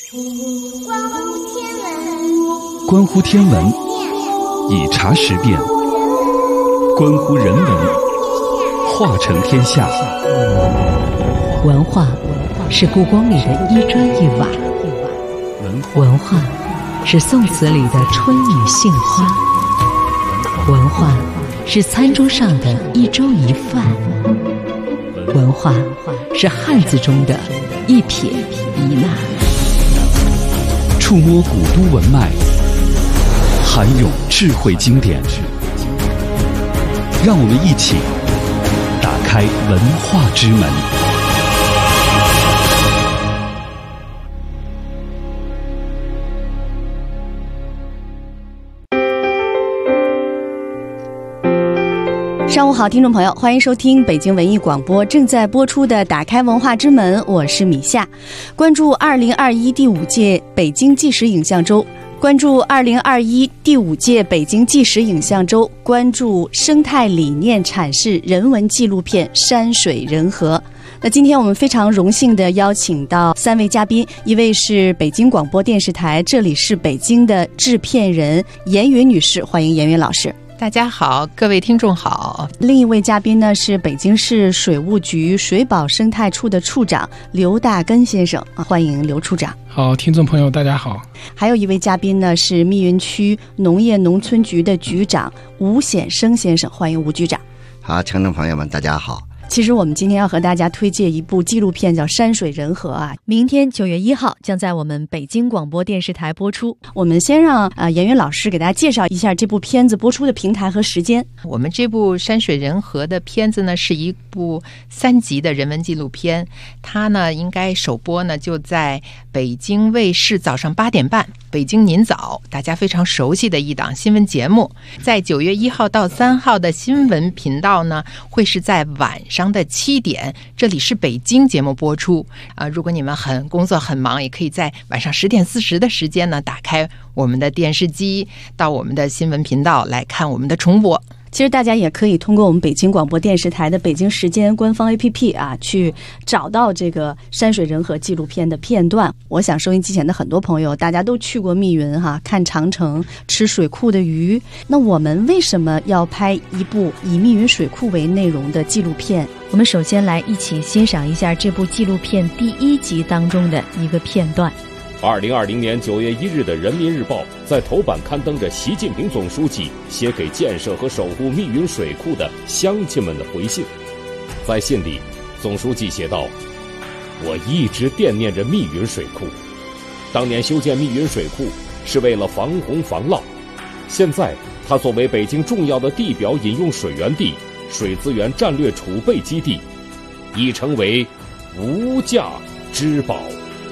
关乎天文，以察时变；关乎人文，化成天下。 文化是故宫里的一砖一瓦，文化是宋词里的春雨杏花，文化是餐桌上的一粥一饭，文化是汉字中的一撇一捺。 触摸古都文脉，涵涌智慧经典，让我们一起打开文化之门。 上午好，听众朋友，欢迎收听北京文艺广播正在播出的《打开文化之门》，我是米夏。关注2021第5届北京纪实影像周，关注2021第5届北京纪实影像周，关注生态理念阐释人文纪录片《山水人和》。那今天我们非常荣幸的邀请到3位嘉宾，一位是北京广播电视台《这里是北京》的制片人严云女士，欢迎严云老师。 大家好，各位听众好。 另一位嘉宾呢是北京市水务局水保生态处的处长刘大根先生，欢迎刘处长。 好，听众朋友大家好。 还有一位嘉宾呢是密云区农业农村局的局长吴显生先生，欢迎吴局长。 好，听众朋友们大家好。 其实我们今天要和大家推荐一部纪录片，叫《山水人和》啊。 明天9月1号将在我们北京广播电视台播出。 我们先让严云老师给大家介绍一下这部片子播出的平台和时间。 我们这部《山水人和》的片子呢，是一部3集的人文纪录片，它呢应该首播呢就在北京卫视早上8点半，北京您早，大家非常熟悉的一档新闻节目。在9月1号到3号的新闻频道呢，会是在晚上的7点，这里是北京节目播出。如果你们工作很忙，也可以在晚上10点40的时间呢，打开我们的电视机，到我们的新闻频道来看我们的重播。 其实大家也可以通过我们北京广播电视台的北京时间官方 APP 啊，去找到这个山水人和纪录片的片段。我想收音机前的很多朋友大家都去过密云哈，看长城，吃水库的鱼。那我们为什么要拍一部以密云水库为内容的纪录片？ 我们首先来一起欣赏一下这部纪录片第1集当中的一个片段。 2020年9月1日的《人民日报》在头版刊登着习近平总书记写给建设和守护密云水库的乡亲们的回信。在信里，总书记写道：“我一直惦念着密云水库，当年修建密云水库是为了防洪防涝，现在它作为北京重要的地表饮用水源地、水资源战略储备基地，已成为无价之宝。”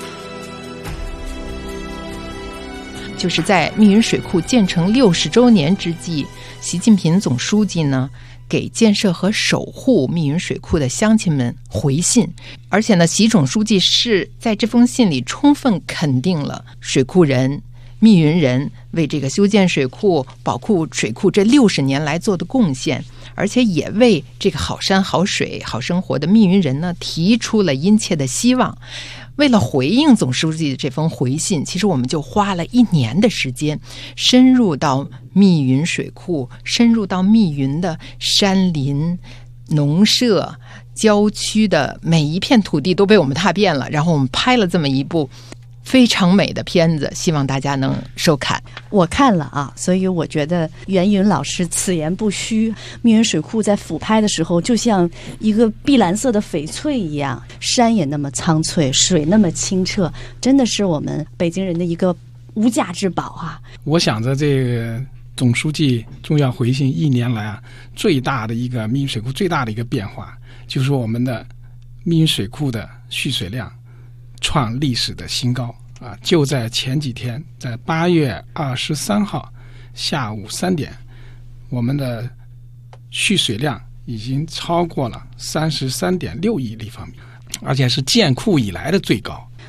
就是在密云水库建成60周年之际，习近平总书记呢给建设和守护密云水库的乡亲们回信，而且呢，习总书记是在这封信里充分肯定了水库人、密云人为这个修建水库、保护水库这60年来做的贡献，而且也为这个好山好水好生活的密云人呢提出了殷切的希望。为了回应总书记的这封回信，其实我们就花了1年的时间，深入到密云水库，深入到密云的山林、农舍、郊区的每一片土地都被我们踏遍了，然后我们拍了这么一部非常美的片子，希望大家能收看。 我看了啊，所以我觉得袁云老师此言不虚。密云水库在俯拍的时候，就像一个碧蓝色的翡翠一样，山也那么苍翠，水那么清澈，真的是我们北京人的一个无价之宝啊！ 我想着这个总书记重要回信1年来啊，最大的一个密云水库最大的一个变化，就是我们的密云水库的蓄水量创历史的新高啊！就在前几天，在8月23号下午3点，我们的蓄水量已经超过了33.6亿立方米，而且是建库以来的最高。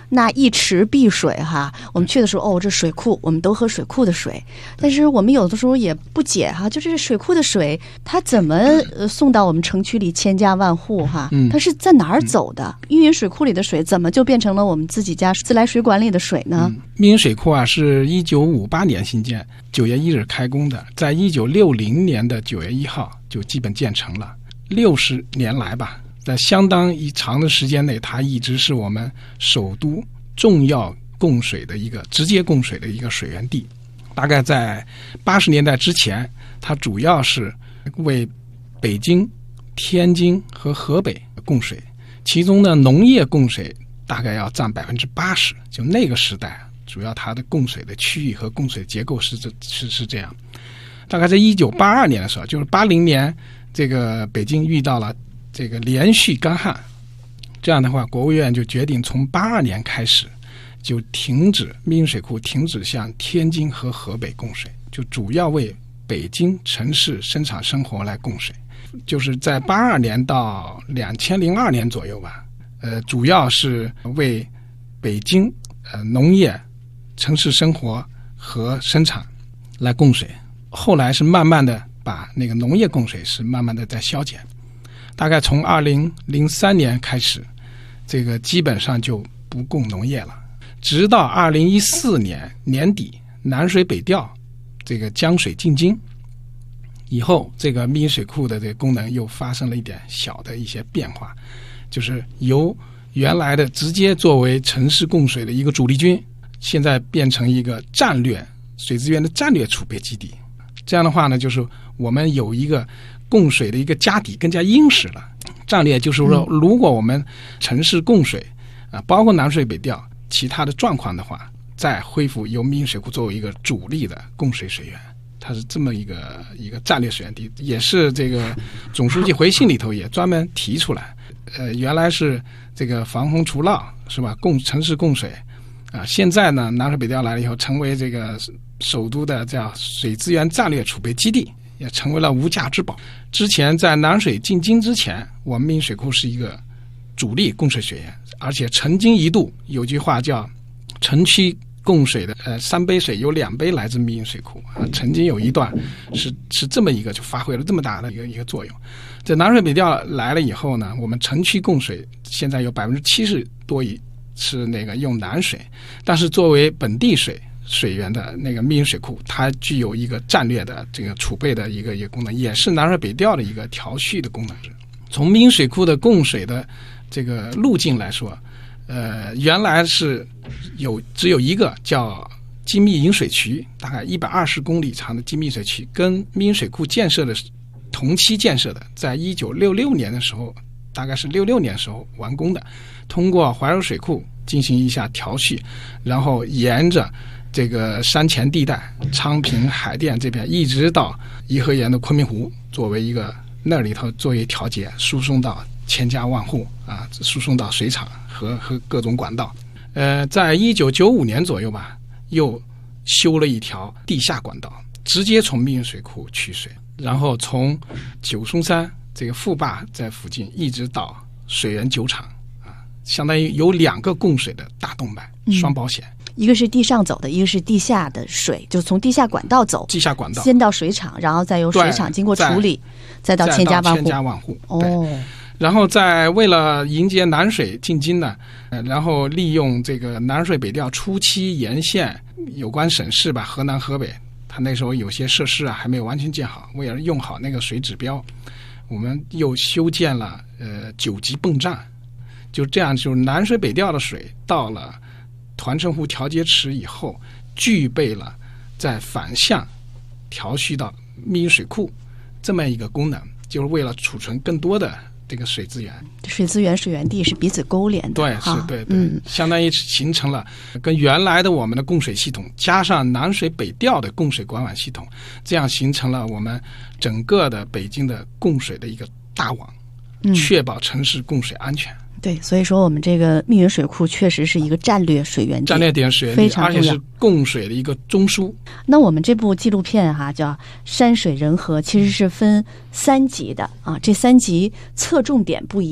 那一池碧水哈，我们去的时候这水库我们都喝水库的水，但是我们有的时候也不解哈，就是水库的水它怎么送到我们城区里千家万户哈？它是在哪儿走的？密云水库里的水怎么就变成了我们自己家自来水管里的水呢？ 密云水库啊是1958年兴建，9月1日开工的，在1960年的9月1号就基本建成了。60年来吧，在相当长的时间内，它一直是我们首都重要供水的一个直接供水的一个水源地。大概在80年代之前，它主要是为北京、天津和河北供水，其中呢农业供水大概要占80%。就那个时代，主要它的供水的区域和供水结构是这样。大概在1982年的时候，就是80年，这个北京遇到了这个连续干旱，这样的话，国务院就决定从82年开始就停止密云水库停止向天津和河北供水，就主要为北京城市生产生活来供水。就是在82年到2002年左右吧，主要是为北京农业、城市生活和生产来供水。后来是慢慢的把那个农业供水是慢慢的在削减，大概从2003年开始，这个基本上就不供农业了，直到2014年年底，南水北调这个江水进京以后，这个密云水库的这个功能又发生了一点小的一些变化，就是由原来的直接作为城市供水的一个主力军，现在变成一个战略水资源的战略储备基地。这样的话呢，就是我们有一个供水的一个家底更加殷实了。战略就是说，如果我们城市供水包括南水北调其他的状况的话，再恢复由密云水库作为一个主力的供水水源，它是这么一个战略水源地，也是这个总书记回信里头也专门提出来。原来是这个防洪除涝是吧？城市供水现在呢，南水北调来了以后，成为这个首都的叫水资源战略储备基地，也成为了无价之宝。之前在南水进京之前，我们密云水库是一个主力供水水源，而且曾经一度有句话叫城区供水的3杯水有2杯来自密云水库曾经有一段是这么一个就发挥了这么大的一个作用。这南水北调来了以后呢，我们城区供水现在有70%多是那个用南水，但是作为本地水源的那个密云水库，它具有一个战略的这个储备的一个功能，也是南水北调的一个调蓄的功能。从密云水库的供水的这个路径来说，原来是只有一个叫金密引水渠，大概120公里长的金密引水渠，跟密云水库建设的同期建设的，在1966年的时候，大概是66年的时候完工的，通过怀柔水库进行一下调蓄，然后沿着这个山前地带昌平、海淀这边一直到颐和园的昆明湖，作为一个那里头作为调节，输送到千家万户输送到水厂和各种管道。在1995年左右吧，又修了一条地下管道，直接从密云水库取水，然后从九松山这个富坝在附近一直到水源酒厂相当于有2个供水的大动脉，双保险。 一个是地上走的，一个是地下的水，就从地下管道走， 地下管道先到水厂，然后再由水厂经过处理，再到千家万户。 然后为了迎接南水进京呢，然后利用这个南水北调初期沿线有关省市吧，河南、河北，它那时候有些设施还没有完全建好，为了用好那个水指标，我们又修建了9级泵站。就这样，就是南水北调的水到了团城湖调节池以后，具备了在反向调蓄到密云水库这么一个功能，就是为了储存更多的这个水资源。 水资源、水源地是彼此勾连的， 对，是对，相当于形成了跟原来的我们的供水系统加上南水北调的供水管网系统，这样形成了我们整个的北京的供水的一个大网，确保城市供水安全。 对，所以说我们这个密云水库确实是一个战略水源地， 战略点水源地，非常重要，而且是供水的一个中枢。 那我们这部纪录片叫《山水人河》，其实是分3集的这3集侧重点不一样。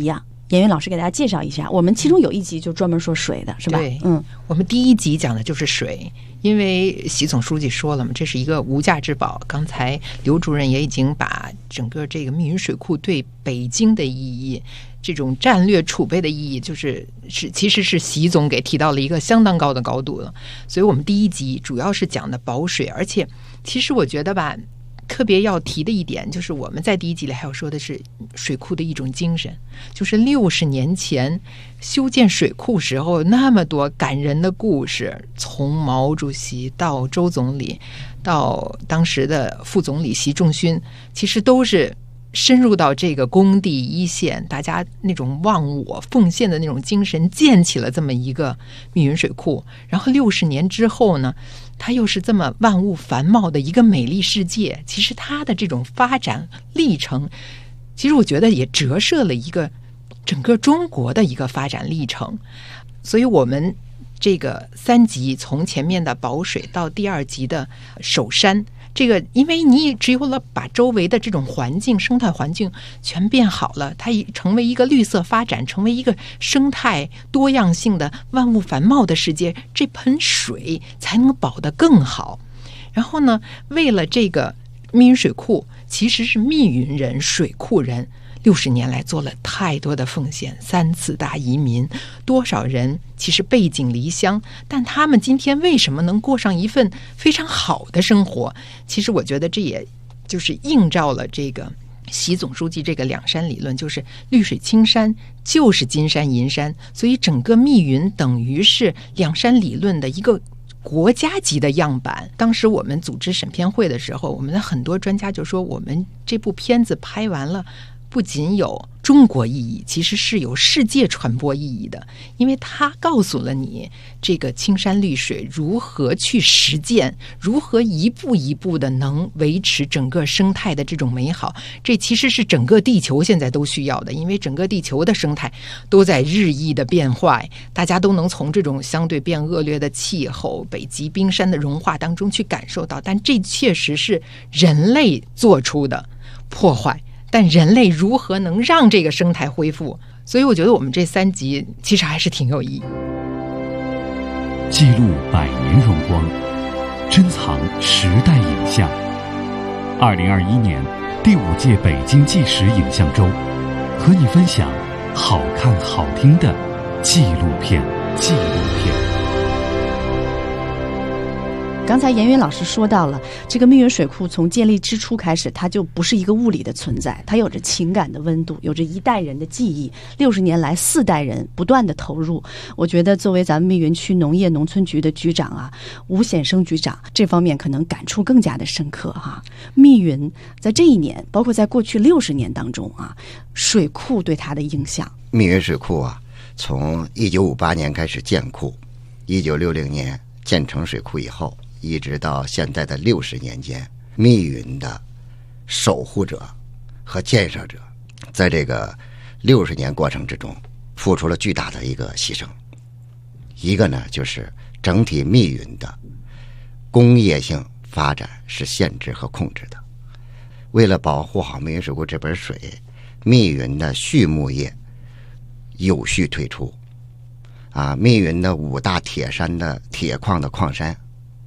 严云老师给大家介绍一下，我们其中有一集就专门说水的，是吧？ 对，我们第一集讲的就是水，因为习总书记说了嘛，这是一个无价之宝。刚才刘主任也已经把整个这个密云水库对北京的意义，这种战略储备的意义，其实是习总给提到了一个相当高的高度了。所以我们第一集主要是讲的保水，而且其实我觉得吧，特别要提的一点就是我们在第一集里还有说的是水库的一种精神，就是60年前修建水库时候那么多感人的故事，从毛主席到周总理到当时的副总理习仲勋，其实都是深入到这个工地一线，大家那种忘我奉献的那种精神，建起了这么一个密云水库。然后60年之后呢，它又是这么万物繁茂的一个美丽世界。其实它的这种发展历程，其实我觉得也折射了一个整个中国的一个发展历程。所以我们这个3集从前面的保水到第2集的守山，这个因为你只有了把周围的这种环境生态环境全变好了，它成为一个绿色发展，成为一个生态多样性的万物繁茂的世界，这盆水才能保得更好。然后呢，为了这个密云水库，其实是密云人水库人60年来做了太多的奉献，3次大移民，多少人其实背井离乡，但他们今天为什么能过上一份非常好的生活？其实我觉得这也就是映照了这个习总书记这个2山理论，就是绿水青山就是金山银山，所以整个密云等于是2山理论的一个国家级的样板。当时我们组织审片会的时候，我们的很多专家就说，我们这部片子拍完了，不仅有中国意义，其实是有世界传播意义的，因为它告诉了你这个青山绿水如何去实践，如何一步一步的能维持整个生态的这种美好。这其实是整个地球现在都需要的，因为整个地球的生态都在日益的变坏，大家都能从这种相对变恶劣的气候、北极冰山的融化当中去感受到，但这确实是人类做出的破坏，但人类如何能让这个生态恢复？所以我觉得我们这3集其实还是挺有意义。 记录100年荣光，珍藏时代影像。2021年第5届北京纪实影像周，和你分享好看好听的纪录片。 刚才严云老师说到了，这个密云水库从建立之初开始，它就不是一个物理的存在，它有着情感的温度，有着一代人的记忆，60年来4代人不断的投入。我觉得作为咱们密云区农业农村局的局长啊，吴显生局长，这方面可能感触更加的深刻哈。密云在这一年，包括在过去60年当中啊，水库对它的影响。 密云水库啊，从1958年开始建库，1960年建成水库以后，一直到现在的60年间，密云的守护者和建设者在这个60年过程之中付出了巨大的一个牺牲。一个呢，就是整体密云的工业性发展是限制和控制的。为了保护好密云水库这盆水，密云的畜牧业有序退出密云的5大铁山的铁矿的矿山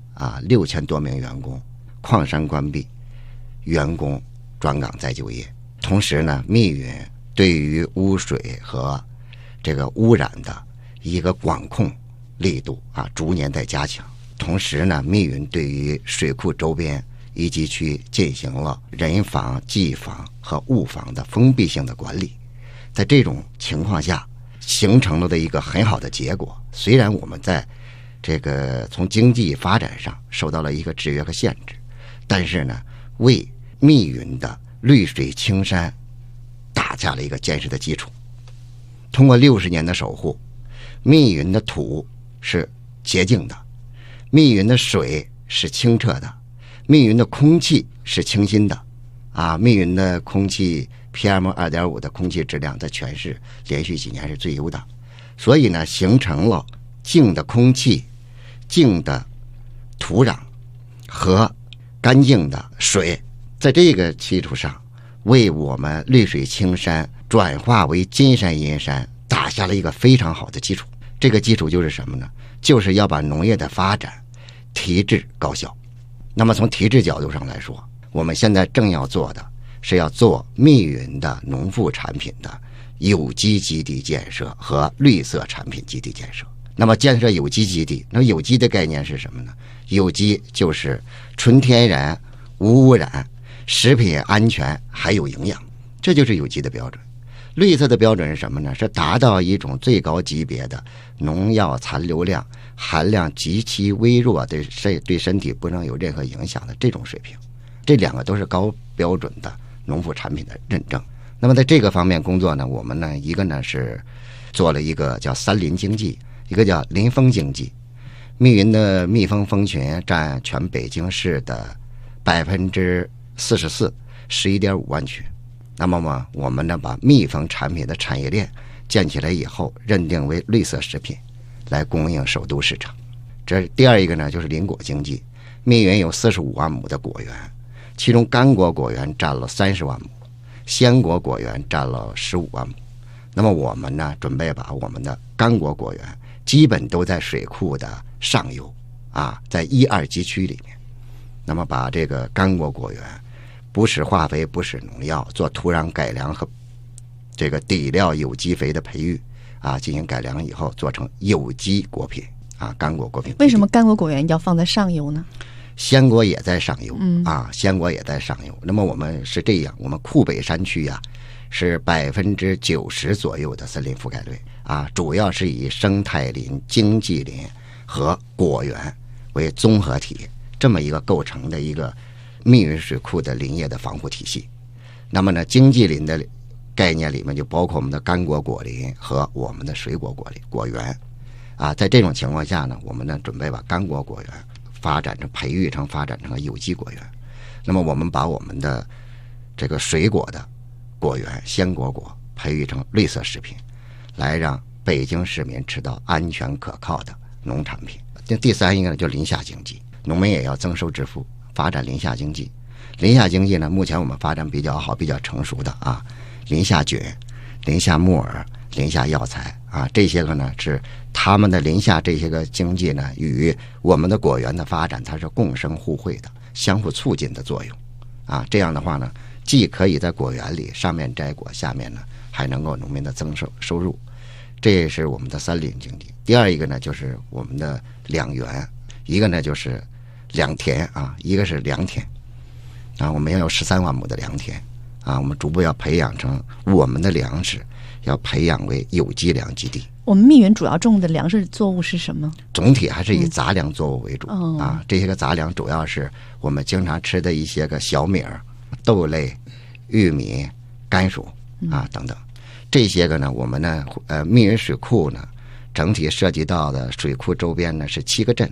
6000多名员工，矿山关闭，员工转岗再就业。同时呢，密云对于污水和这个污染的一个管控力度逐年在加强。同时呢，密云对于水库周边以及去进行了人防、技防和物防的封闭性的管理。在这种情况下，形成了的一个很好的结果。虽然我们在这个从经济发展上受到了一个制约和限制，但是呢，为密云的绿水青山打下了一个坚实的基础。通过60年的守护，密云的土是洁净的，密云的水是清澈的，密云的空气是清新的密云的空气 PM2.5 的空气质量在全市连续几年是最优的。所以呢，形成了净的空气、净的土壤和干净的水。在这个基础上，为我们绿水青山转化为金山银山打下了一个非常好的基础。这个基础就是什么呢？就是要把农业的发展提质高效。那么从提质角度上来说，我们现在正要做的是要做密云的农副产品的有机基地建设和绿色产品基地建设。那么建设有机基地，那有机的概念是什么呢？有机就是纯天然、无污染、食品安全还有营养，这就是有机的标准。绿色的标准是什么呢？是达到一种最高级别的农药残留量含量极其微弱，对身体不能有任何影响的这种水平。这两个都是高标准的农副产品的认证。那么在这个方面工作呢，我们呢一个呢是做了一个叫三林经济，一个叫林峰经济。密云的蜜蜂蜂群占全北京市的44%，11.5万群。那么我们呢把蜜蜂产品的产业链建起来以后，认定为绿色食品，来供应首都市场。这第二一个呢就是林果经济。密云有45万亩的果园，其中干果果园占了30万亩，鲜果果园占了15万亩。那么我们呢准备把我们的干果果园基本都在水库的上游在1、2级区里面。那么把这个干果果园不使化肥，不使农药，做土壤改良和这个底料有机肥的培育进行改良以后，做成有机果品干果果品。 为什么干果果园要放在上游呢？ 鲜果也在上游鲜果也在上游。那么我们是这样，我们库北山区是90%左右的森林覆盖率主要是以生态林、经济林和果园为综合体，这么一个构成的一个密云水库的林业的防护体系。那么呢，经济林的概念里面就包括我们的干果果林和我们的水果果园在这种情况下呢，我们呢准备把干果果园培育成发展成了有机果园。那么我们把我们的这个水果的果园鲜果培育成绿色食品，来让北京市民吃到安全可靠的农产品。第三一个呢就是林下经济，农民也要增收致富，发展林下经济。林下经济呢，目前我们发展比较好、比较成熟的林下菌、林下木耳、林下药材这些个呢是他们的林下这些个经济呢与我们的果园的发展它是共生互惠的、相互促进的作用这样的话呢，既可以在果园里上面摘果，下面呢还能够农民的增收入。这也是我们的三林经济。第二一个呢就是我们的两园，一个呢就是良田一个是良田我们要有13万亩的良田我们逐步要培养成我们的粮食要培养为有机粮基地。 我们密云主要种的粮食作物是什么？ 总体还是以杂粮作物为主这些个杂粮主要是我们经常吃的一些个小米、豆类、玉米、甘薯等等。这些个呢，我们呢密云水库呢整体涉及到的水库周边呢是7个镇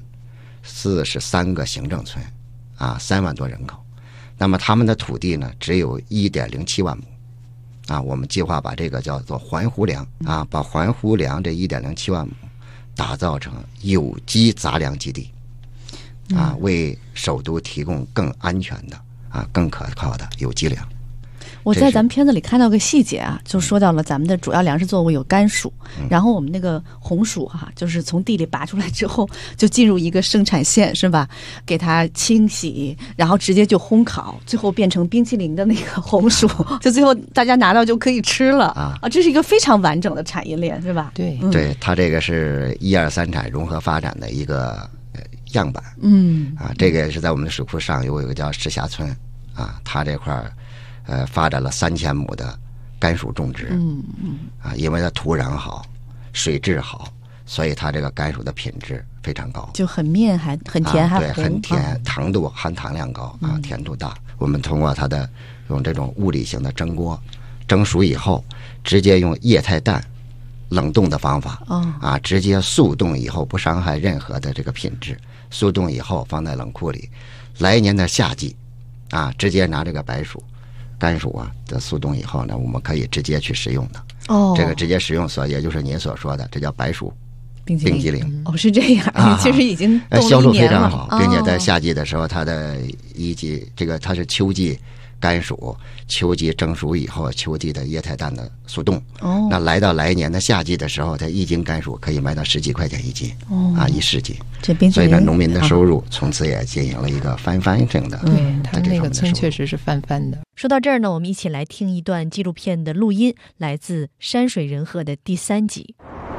，43个行政村3万多人口。那么他们的土地呢只有1.07万亩我们计划把这个叫做环湖粮把环湖粮这1.07万亩打造成有机杂粮基地为首都提供更安全的更可靠的有机粮。 我在咱们片子里看到个细节就说到了咱们的主要粮食作物有甘薯，然后我们那个红薯就是从地里拔出来之后就进入一个生产线是吧？给它清洗，然后直接就烘烤，最后变成冰淇淋的那个红薯，就最后大家拿到就可以吃了这是一个非常完整的产业链是吧？ 对对，它这个是1、2、3产融合发展的一个样板这个是在我们的水库上游有一个叫石峡村它这块发展了3000亩的甘薯种植因为它土壤好、水质好，所以它这个甘薯的品质非常高， 就很面还很甜还对，很甜糖度含糖量高甜度大。我们通过它的用这种物理性的蒸锅蒸熟以后，直接用液态氮冷冻的方法直接速冻以后，不伤害任何的这个品质，速冻以后放在冷库里，来年的夏季直接拿这个白薯甘薯的速冻以后呢，我们可以直接去食用的这个直接食用也就是您所说的这叫白薯冰激凌是这样其实已经销售非常好，并且在夏季的时候它的它是秋季甘薯秋季蒸熟以后，秋季的液态氮的速冻。 哦， 那来到来年的夏季的时候，它1斤甘薯可以卖到10几块钱1斤，1市斤。 这冰淇淋， 所以呢，农民的收入从此也进行了一个翻性的。 对，他们那个村确实是翻的。 说到这儿呢，我们一起来听一段纪录片的录音，来自山水人和的第3集。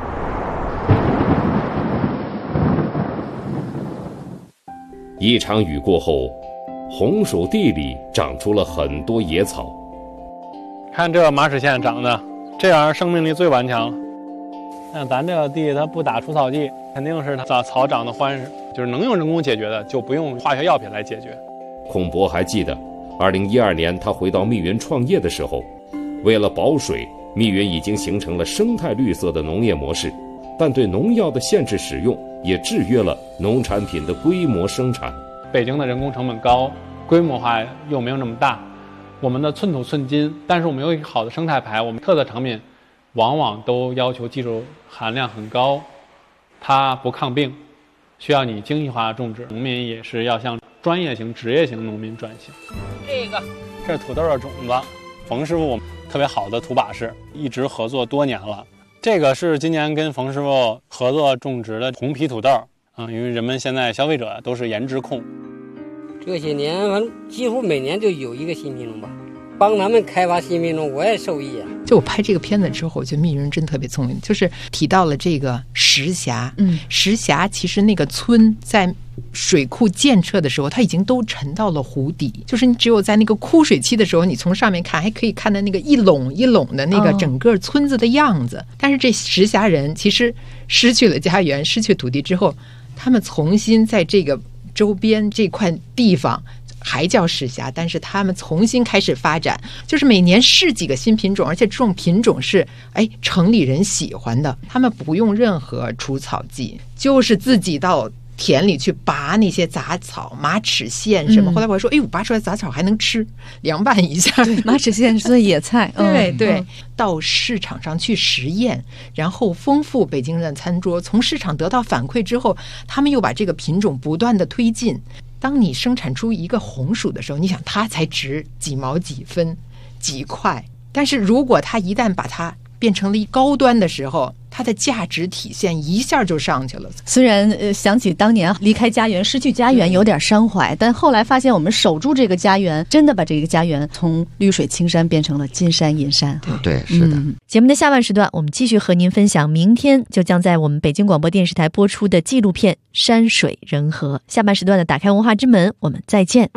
一场雨过后，红薯地里长出了很多野草。 看这马齿苋长的，这样生命力最顽强了。像咱这个地，它不打除草剂，肯定是它草长得欢实，就是能用人工解决的，就不用化学药品来解决。 孔博还记得，2012年他回到密云创业的时候，为了保水，密云已经形成了生态绿色的农业模式，但对农药的限制使用也制约了农产品的规模生产。 北京的人工成本高，规模化又没有那么大，我们的寸土寸金，但是我们有一个好的生态牌，我们特色产品往往都要求技术含量很高，它不抗病，需要你精细化种植。农民也是要向专业型、职业型农民转型。这是土豆的种子，冯师傅我们特别好的土把式，一直合作多年了。这个是今年跟冯师傅合作种植的红皮土豆，因为人们现在消费者都是颜值控。 这些年反正几乎每年就有一个新品种吧，帮他们开发新品种，我也受益啊。 就我拍这个片子之后，我觉得密云人真特别聪明，就是提到了这个石峡。石峡其实那个村在水库建设的时候，它已经都沉到了湖底，就是你只有在那个枯水期的时候，你从上面看还可以看到那个一垄一垄的那个整个村子的样子。但是这石峡人其实失去了家园，失去土地之后，他们重新在这个周边这块地方还叫石峡，但是他们重新开始发展，就是每年试几个新品种，而且这种品种是城里人喜欢的，他们不用任何除草剂，就是自己到田里去拔那些杂草，马齿苋什么。后来我说，我拔出来杂草还能吃，凉拌一下。 马齿苋是野菜， 对，到市场上去实验，然后丰富北京人的餐桌。从市场得到反馈之后，他们又把这个品种不断的推进。当你生产出一个红薯的时候，你想它才值几毛几分几块，但是如果它一旦把它变成了一高端的时候，它的价值体现一下就上去了。 虽然想起当年离开家园、失去家园有点伤怀，但后来发现我们守住这个家园，真的把这个家园从绿水青山变成了金山银山。 对，是的。 节目的下半时段，我们继续和您分享明天就将在我们北京广播电视台播出的纪录片《山水人和》。下半时段的打开文化之门，我们再见。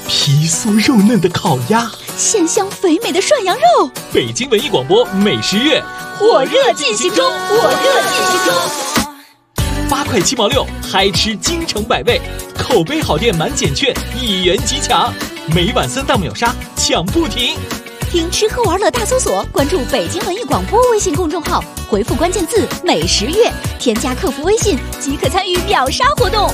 皮酥肉嫩的烤鸭， 鲜香肥美的涮羊肉。 北京文艺广播美食月火热进行中 ，8块7毛6，嗨吃京城百味，口碑好店满减券，1元即抢，每晚3档秒杀，抢不停。 听吃喝玩乐大搜索，关注北京文艺广播微信公众号，回复关键字美食月，添加客服微信即可参与秒杀活动。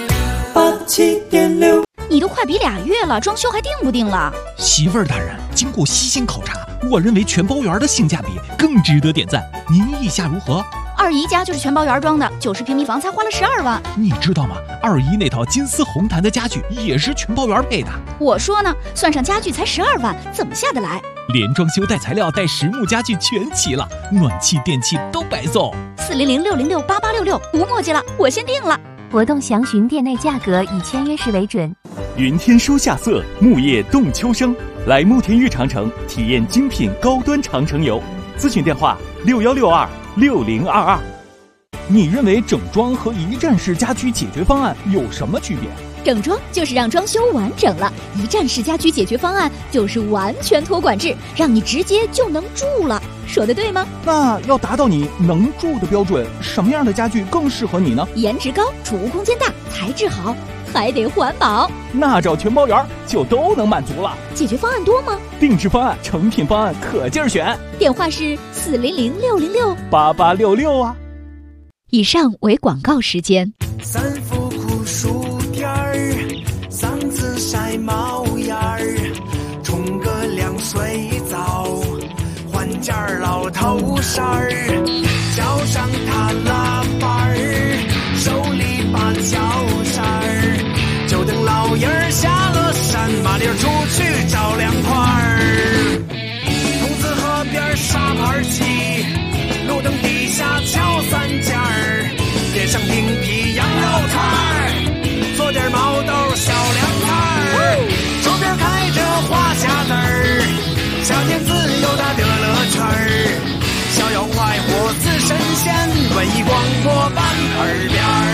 87.6， 你都快比2月了，装修还定不定了？ 媳妇儿大人，经过细心考察，我认为全包园的性价比更值得点赞，您意下如何？ 二姨家就是全包园装的，90平米房才花了12万。 你知道吗？二姨那套金丝红檀的家具也是全包园配的。 我说呢，算上家具才12万，怎么下得来？ 连装修带材料带实木家具全齐了，暖气电器都白送。 400-606-8866，无墨迹了，我先定了。 活动详询店内价格，以签约时为准。 云天书夏色，木叶动秋生，来慕田峪长城体验精品高端长城游。咨询电话61626022。你认为整装和一站式家居解决方案有什么区别？ 整装就是让装修完整了，一站式家居解决方案就是完全托管制，让你直接就能住了。说的对吗？ 那要达到你能住的标准，什么样的家具更适合你呢？ 颜值高，储物空间大，材质好，还得环保。 那找全包园就都能满足了。 解决方案多吗？ 定制方案、成品方案可劲儿选。 电话是 400-606-8866啊。 以上为广告时间。 三伏酷暑天儿，嗓子晒冒烟儿，冲个凉水澡，换件老头衫儿，脚上踏拉板儿，手里把小扇儿，就等老爷儿下了山，麻溜出去找凉快儿。筒子河边沙盘棋，路灯底下敲3件儿，点上冰皮羊肉串儿，做点毛豆小凉菜儿，周边开着花匣子儿，夏天自由的乐乐圈儿，逍遥快活似神仙，文艺广播伴耳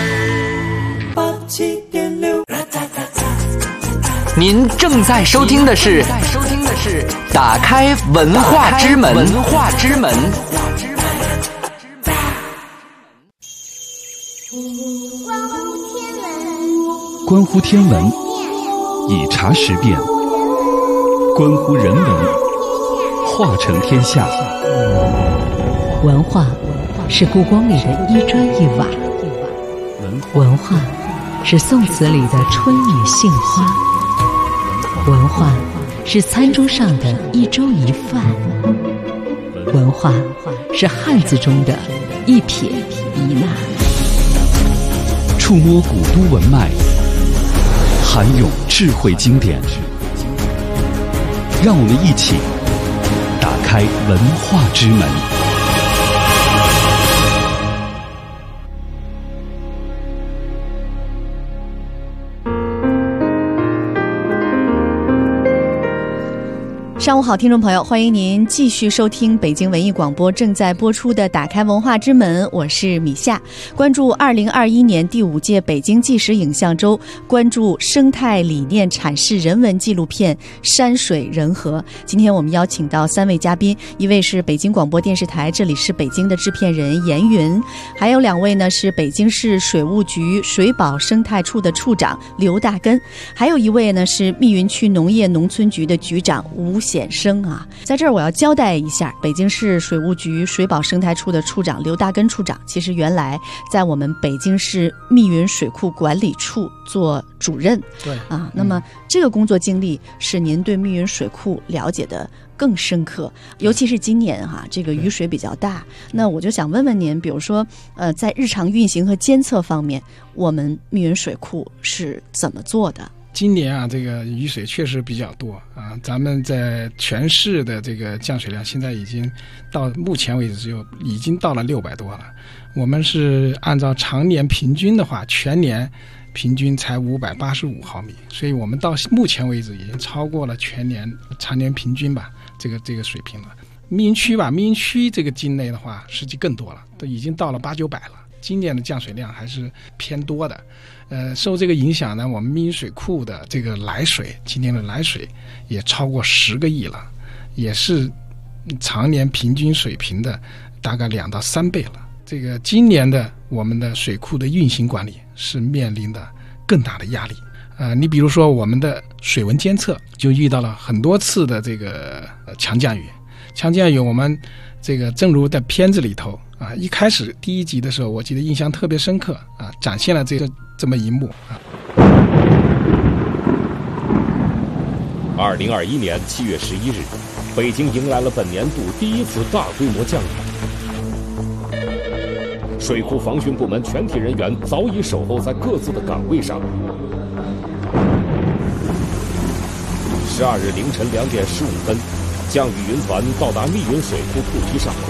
边儿。87.6， 您正在收听的是打开文化之门。 关乎天文，以察时变；关乎人文，化成天下。 文化是故宫里的一砖一瓦，文化是宋词里的春雨杏花，文化是餐桌上的一粥一饭，文化是汉字中的一撇一捺。 触摸古都文脉，涵咏智慧经典，让我们一起打开文化之门。 上午好，听众朋友，欢迎您继续收听北京文艺广播正在播出的打开文化之门，我是米夏。关注2021年第5届北京纪实影像周，关注生态理念阐释人文纪录片山水人和。今天我们邀请到3位嘉宾，一位是北京广播电视台这里是北京的制片人严云，还有2位呢是北京市水务局水保生态处的处长刘大根，还有一位呢是密云区农业农村局的局长吴显生啊。在这儿我要交代一下，北京市水务局水保生态处的处长刘大根处长，其实原来在我们北京市密云水库管理处做主任。 对啊，那么这个工作经历是您对密云水库了解的更深刻，尤其是今年这个雨水比较大，那我就想问问您，比如说在日常运行和监测方面，我们密云水库是怎么做的？ 今年这个雨水确实比较多啊，咱们在全市的这个降水量现在已经到目前为止已经到了600多了。我们是按照常年平均的话，全年平均才585毫米，所以我们到目前为止已经超过了全年常年平均吧，这个水平了。密云区这个境内的话，实际更多了，都已经到了800-900了。 今年的降水量还是偏多的。受这个影响呢，我们密云水库的这个来水，今年的来水也超过10个亿了，也是常年平均水平的大概2到3倍了。这个今年的我们的水库的运行管理是面临的更大的压力。你比如说我们的水文监测就遇到了很多次的这个强降雨。强降雨我们这个正如在片子里头一开始第1集的时候，我记得印象特别深刻展现了这么一幕 2021年7月11日，北京迎来了本年度第1次大规模降雨。水库防汛部门全体人员早已守候在各自的岗位上。12日凌晨2点15分，降雨云团到达密云水库库堤上空。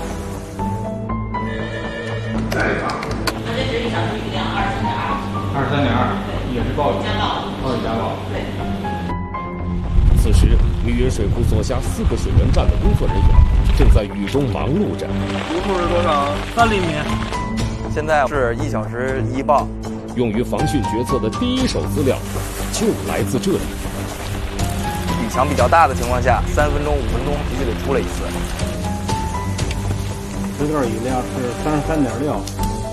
这是1小时雨量23.2，也是暴雨加暴，暴雨加暴。对。 此时，密云水库所辖4个水源站的工作人员正在雨中忙碌着。 流速是多少？3厘米。现在是1小时1报。 用于防汛决策的第一手资料就来自这里。 雨强比较大的情况下，3分钟、5分钟必须得出来一次。 这段雨量是33.6。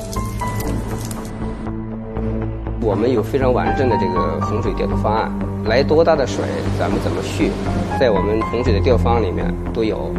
我们有非常完整的这个洪水调度方案，来多大的水咱们怎么蓄，在我们洪水的调方案里面都有。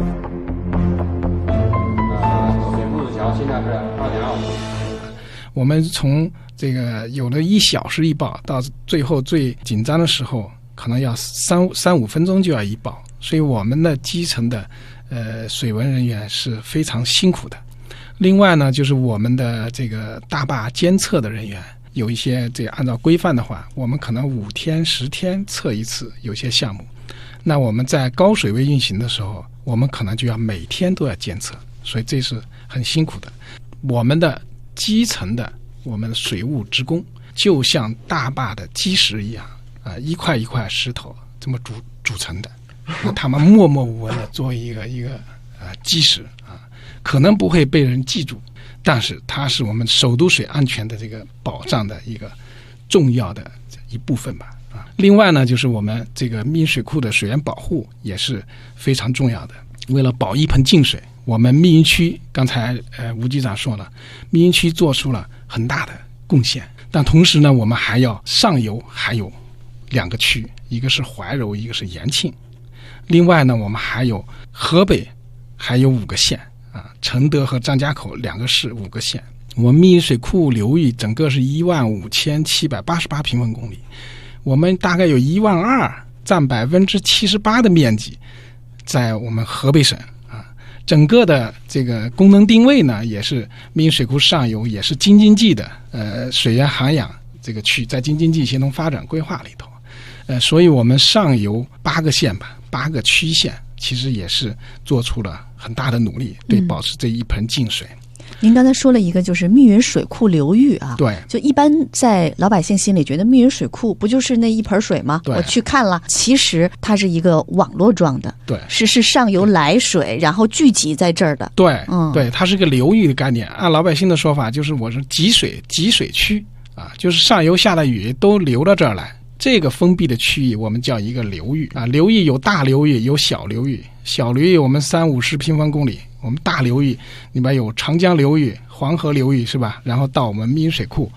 水库子桥现在是2.25。 我们从这个有的1小时1报，到最后最紧张的时候，可能要3-5分钟就要1报，所以我们的基层的水文人员是非常辛苦的。另外呢，就是我们的这个大坝监测的人员，有一些这个按照规范的话，我们可能5天10天测一次，有些项目。那我们在高水位运行的时候，我们可能就要每天都要监测，所以这是很辛苦的。我们的基层的我们的水务职工就像大坝的基石一样一块一块石头这么组成的，他们默默无闻的作为一个基石可能不会被人记住，但是它是我们首都水安全的这个保障的一个重要的一部分吧另外呢，就是我们这个密云水库的水源保护也是非常重要的。为了保一盆净水，我们密云区刚才吴局长说了，密云区做出了很大的贡献，但同时呢，我们还要上游还有2个区，一个是怀柔，一个是延庆。另外呢，我们还有河北还有5个县承德和张家口2个市5个县。我们密云水库流域整个是15788平方公里，我们大概有12000，占78%的面积在我们河北省整个的这个功能定位呢，也是密云水库上游，也是京津冀的水源涵养这个区，在京津冀协同发展规划里头所以我们上游8个县吧，8个区县其实也是做出了很大的努力，对保持这一盆净水。 您刚才说了一个就是密云水库流域对， 就一般在老百姓心里觉得密云水库不就是那一盆水吗？我去看了，其实它是一个网络状的， 对， 是上游来水然后聚集在这儿的， 对，对，它是个流域的概念。按老百姓的说法，就是我是集水区就是上游下的雨都流到这儿来。这个封闭的区域我们叫一个流域流域有大流域有小流域，小流域我们30-50平方公里，我们大流域里边有长江流域、黄河流域是吧？然后到我们密云水库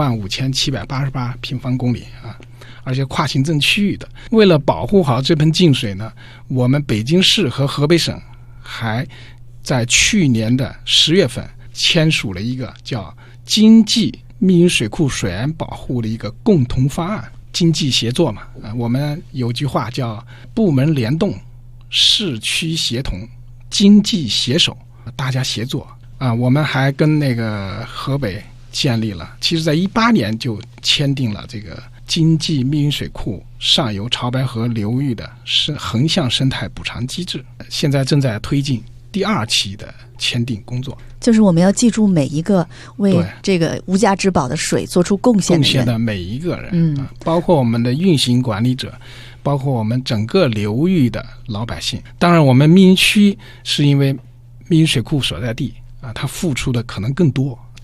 15788平方公里而且跨行政区域的。为了保护好这盆净水呢，我们北京市和河北省还在去年的10月份签署了一个叫经济密云水库水源保护的一个共同方案。经济协作嘛我们有句话叫部门联动、市区协同、经济携手，大家协作我们还跟那个河北建立了，其实在18年就签订了这个经济密云水库上游潮白河流域的横向生态补偿机制，现在正在推进第2期的签订工作。 就是我们要记住每一个为这个无价之宝的水做出贡献的每一个人包括我们的运行管理者，包括我们整个流域的老百姓。当然我们密云区是因为密云水库所在地它付出的可能更多，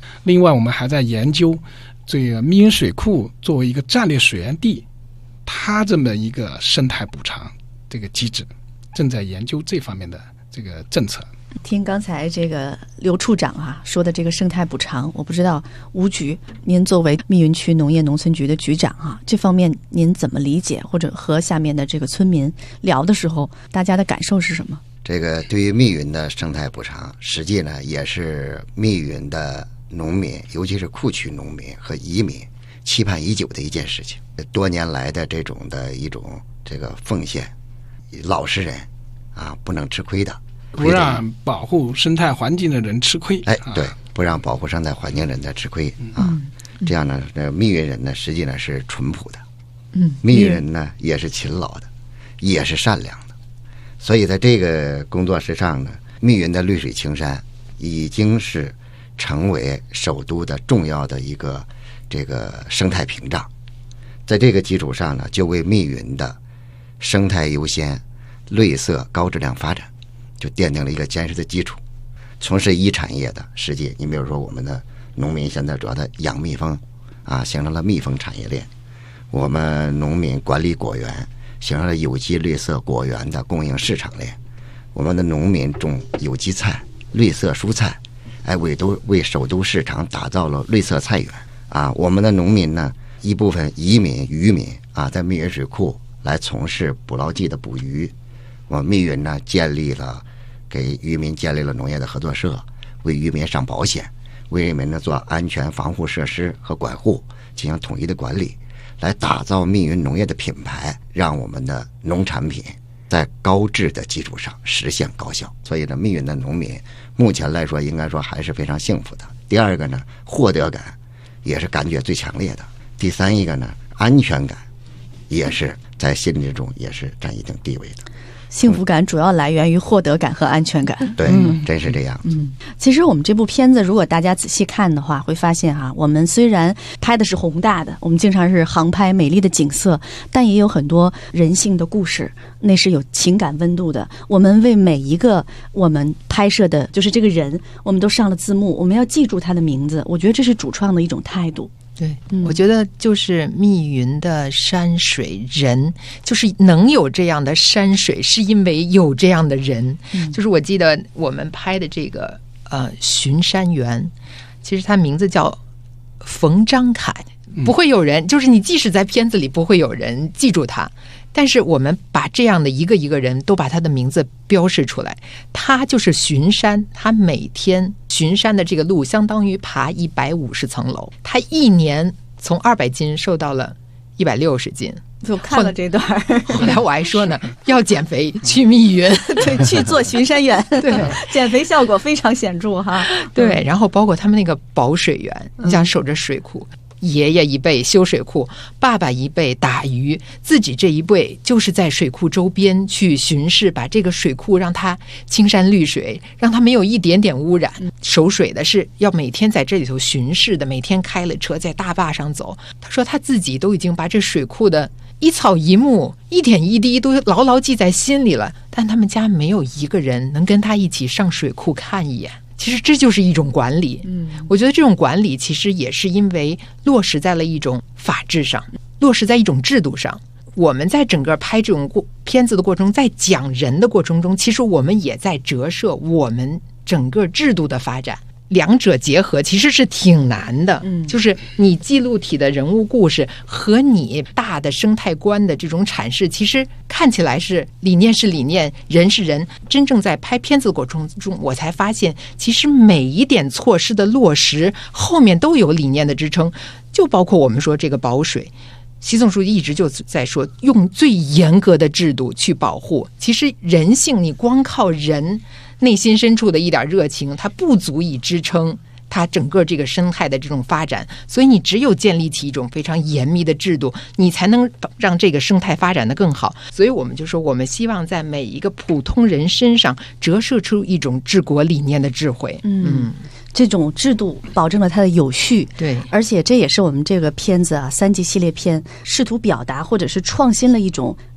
另外，我们还在研究这个密云水库作为一个战略水源地，它这么一个生态补偿这个机制，正在研究这方面的这个政策。 听刚才这个刘处长说的这个生态补偿，我不知道吴局您作为密云区农业农村局的局长这方面您怎么理解，或者和下面的这个村民聊的时候，大家的感受是什么？ 这个对于密云的生态补偿，实际呢也是密云的农民，尤其是库区农民和移民期盼已久的一件事情。多年来的这种这个奉献，老实人不能吃亏的。 不让保护生态环境的人吃亏， 对，不让保护生态环境的人吃亏这样呢，密云人呢，实际呢是淳朴的，密云人呢也是勤劳的，也是善良的。所以在这个工作之上呢，密云的绿水青山已经是成为首都的重要的一个这个生态屏障。在这个基础上呢，就为密云的生态优先、绿色高质量发展就奠定了一个坚实的基础。从事一产业的实际，你比如说我们的农民现在主要的养蜜蜂形成了蜜蜂产业链；我们农民管理果园，形成了有机绿色果园的供应市场链；我们的农民种有机菜、绿色蔬菜，为首都市场打造了绿色菜园我们的农民呢，一部分移民渔民在密云水库来从事捕捞季的捕鱼。我们密云呢给渔民建立了农业的合作社，为渔民上保险，为渔民呢做安全防护设施和管护，进行统一的管理，来打造密云农业的品牌，让我们的农产品在高质的基础上实现高效。所以呢，密云的农民目前来说应该说还是非常幸福的。第二个呢，获得感也是感觉最强烈的。第三一个呢，安全感也是在心理中也是占一定地位的。 幸福感主要来源于获得感和安全感。 对，真是这样。 其实我们这部片子，如果大家仔细看的话，会发现我们虽然拍的是宏大的，我们经常是航拍美丽的景色，但也有很多人性的故事，那是有情感温度的。我们为每一个我们拍摄的，就是这个人，我们都上了字幕，我们要记住他的名字。我觉得这是主创的一种态度。 对，我觉得就是密云的山水人，就是能有这样的山水，是因为有这样的人。就是我记得我们拍的这个巡山员，其实他名字叫冯章凯，不会有人，就是你即使在片子里不会有人记住他，但是我们把这样的一个一个人都把他的名字标示出来。他就是巡山，他每天巡山的这个路相当于爬150层楼，他一年从200斤瘦到了160斤。 我看了这段， 后来我还说呢，要减肥去密云， 对，去做巡山员， 对， 减肥效果非常显著对，然后包括他们那个保水员，你想守着水库。爷爷一辈修水库，爸爸一辈打鱼，自己这一辈就是在水库周边去巡视，把这个水库让它青山绿水，让它没有一点点污染。守水的是要每天在这里头巡视的，每天开了车在大坝上走。他说他自己都已经把这水库的一草一木一点一滴都牢牢记在心里了，但他们家没有一个人能跟他一起上水库看一眼。其实这就是一种管理。我觉得这种管理其实也是因为落实在了一种法治上，落实在一种制度上。我们在整个拍这种片子的过程中，在讲人的过程中，其实我们也在折射我们整个制度的发展。两者结合其实是挺难的，就是你记录体的人物故事和你大的生态观的这种阐释，其实看起来是理念是理念，人是人。真正在拍片子的过程中，我才发现其实每一点措施的落实后面都有理念的支撑。就包括我们说这个保水，习总书记一直就在说用最严格的制度去保护。其实人性，你光靠人内心深处的一点热情，它不足以支撑它整个这个生态的这种发展。所以你只有建立起一种非常严密的制度，你才能让这个生态发展得更好。所以我们就说，我们希望在每一个普通人身上折射出一种治国理念的智慧。 这种制度保证了它的有序， 对， 而且这也是我们这个片子3集系列片试图表达或者是创新了一种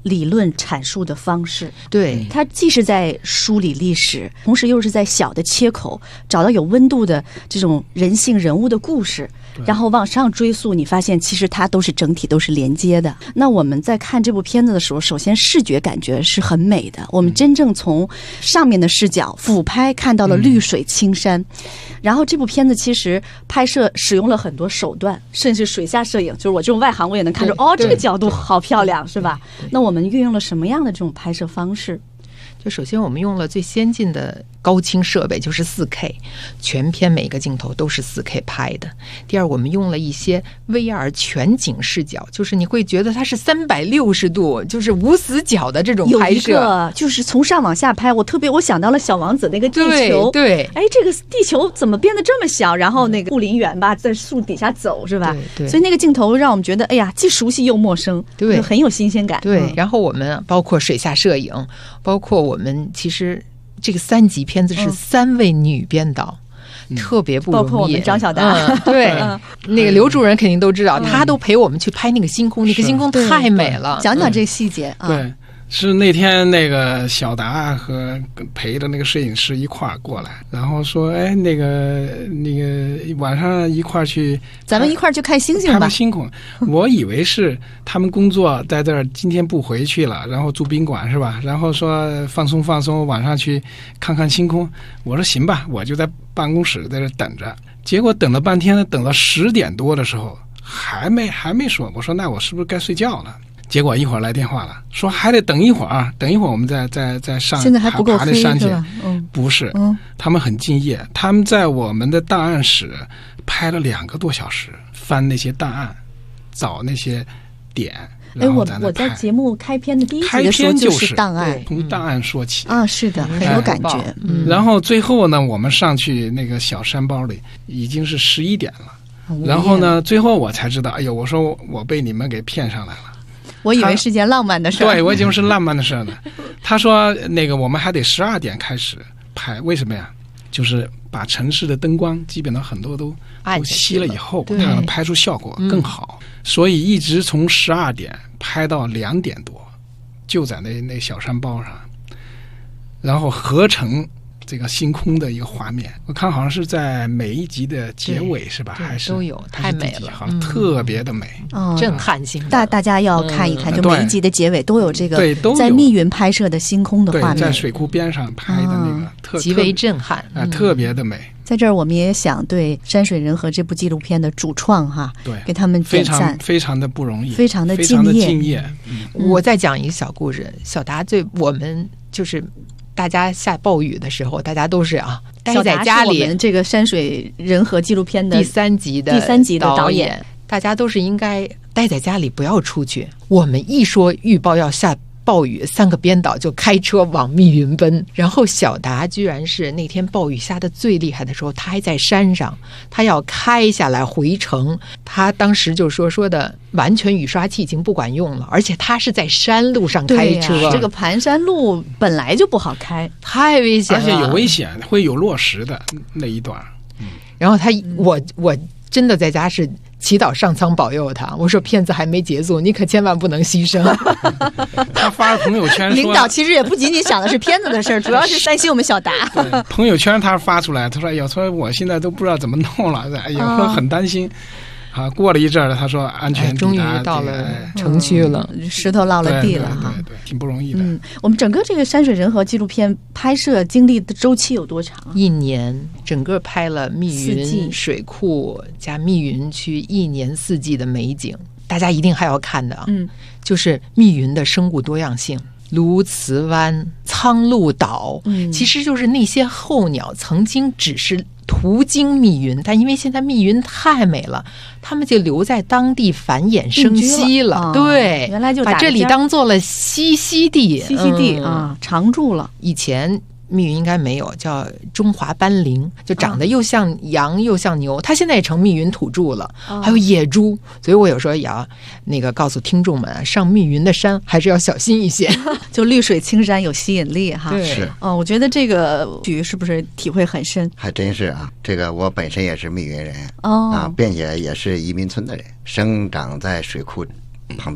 理论阐述的方式。 对， 它既是在梳理历史，同时又是在小的切口找到有温度的这种人性人物的故事，然后往上追溯，你发现其实它都是整体，都是连接的。那我们在看这部片子的时候，首先视觉感觉是很美的，我们真正从上面的视角俯拍看到了绿水青山。然后这部片子其实拍摄使用了很多手段，甚至水下摄影，就是我这种外行我也能看出，这个角度好漂亮，是吧？那我们运用了什么样的这种拍摄方式？ 就首先我们用了最先进的高清设备，就是 4K， 全片每个镜头都是 4K 拍的。第二，我们用了一些 VR 全景视角，就是你会觉得它是360度，就是无死角的这种拍摄。 有一个就是从上往下拍，我想到了小王子那个地球， 对， 哎，这个地球怎么变得这么小？然后那个护林员吧，在树底下走，是吧？ 对， 所以那个镜头让我们觉得，哎呀，既熟悉又陌生， 对， 很有新鲜感。 对，然后我们包括水下摄影，包括我们其实这个3集片子是3位女编导。特别不容易， 包括我们张小达， 对，那个刘主任肯定都知道，他都陪我们去拍那个星空，那个星空太美了。 讲讲这细节啊。 对，是那天那个小达和陪着那个摄影师一块儿过来，然后说，哎，那个晚上一块儿去， 咱们一块儿去看星星吧。 看星空，我以为是他们工作在这儿，今天不回去了，然后住宾馆是吧？然后说放松放松，晚上去看看星空。我说行吧，我就在办公室在这等着。结果等了半天，等到10点多的时候还没说。我说那我是不是该睡觉了？结果一会儿来电话了，说还得等一会儿，我们再上。 现在还不够黑山去是吧？ 不是，他们很敬业，他们在我们的档案室拍了2个多小时，翻那些档案，找那些点。 哎，我在节目开篇的第一集的时候就是档案， 从档案说起啊，是的，很有感觉。 然后最后呢，我们上去那个小山包里，已经是11点了。然后呢，最后我才知道，哎呦，我说我被你们给骗上来了。 我以为是件浪漫的事儿， 对，我以为是浪漫的事儿呢。他说那个我们还得12点开始拍，为什么呀？就是把城市的灯光基本上很多都熄了以后，它能拍出效果更好。所以一直从12点拍到2点多，就在那小山包上，然后合成这个星空的一个画面。我看好像是在每一集的结尾是吧？还是都有，太美了， 好像特别的美， 震撼性。 大家要看一看，就每一集的结尾都有这个在密云拍摄的星空的画面， 在水库边上拍的那个极为震撼特别的美。 在这儿，我们也想对山水人和这部纪录片的主创对， 给他们点赞， 非常的不容易， 非常的敬业。 我再讲一个小故事，小达我们就是大家下暴雨的时候，大家都是待在家里。 我们这个山水人和纪录片的第三集的导演，大家都是应该待在家里，不要出去。我们一说预报要下暴雨，3个编导就开车往密云奔。然后小达居然是那天暴雨下的最厉害的时候，他还在山上，他要开下来回城。他当时就说的完全雨刷器已经不管用了，而且他是在山路上开车， 这个盘山路本来就不好开， 太危险了， 而且有危险，会有落石的那一段。 然后我真的在家是祈祷上苍保佑他，我说片子还没结束，你可千万不能牺牲。 他发朋友圈说， 领导其实也不仅仅想的是片子的事儿，主要是担心我们小达。 朋友圈他发出来，他说：“哎呀，说我现在都不知道怎么弄了，哎呀，说很担心。”过了一阵儿，他说安全终于到了城区了， 石头落了地了对，挺不容易的。 我们整个这个山水人和纪录片拍摄经历的周期有多长 ？1年，整个拍了密云水库加密云区1年4季的美景，大家一定还要看的就是密云的生物多样性。鸬鹚湾、苍鹭岛，其实就是那些候鸟曾经只是途经密云，但因为现在密云太美了，他们就留在当地繁衍生息了。对， 原来就把这里当做了栖息地常住了。 以前密云应该没有，叫中华斑羚，就长得又像羊又像牛，它现在也成密云土著了。还有野猪，所以我有时候也要告诉听众们，上密云的山还是要小心一些。 就绿水青山有吸引力哈。 是我觉得这个局是不是体会很深？ 还真是啊，这个我本身也是密云人并且也是移民村的人，生长在水库旁边。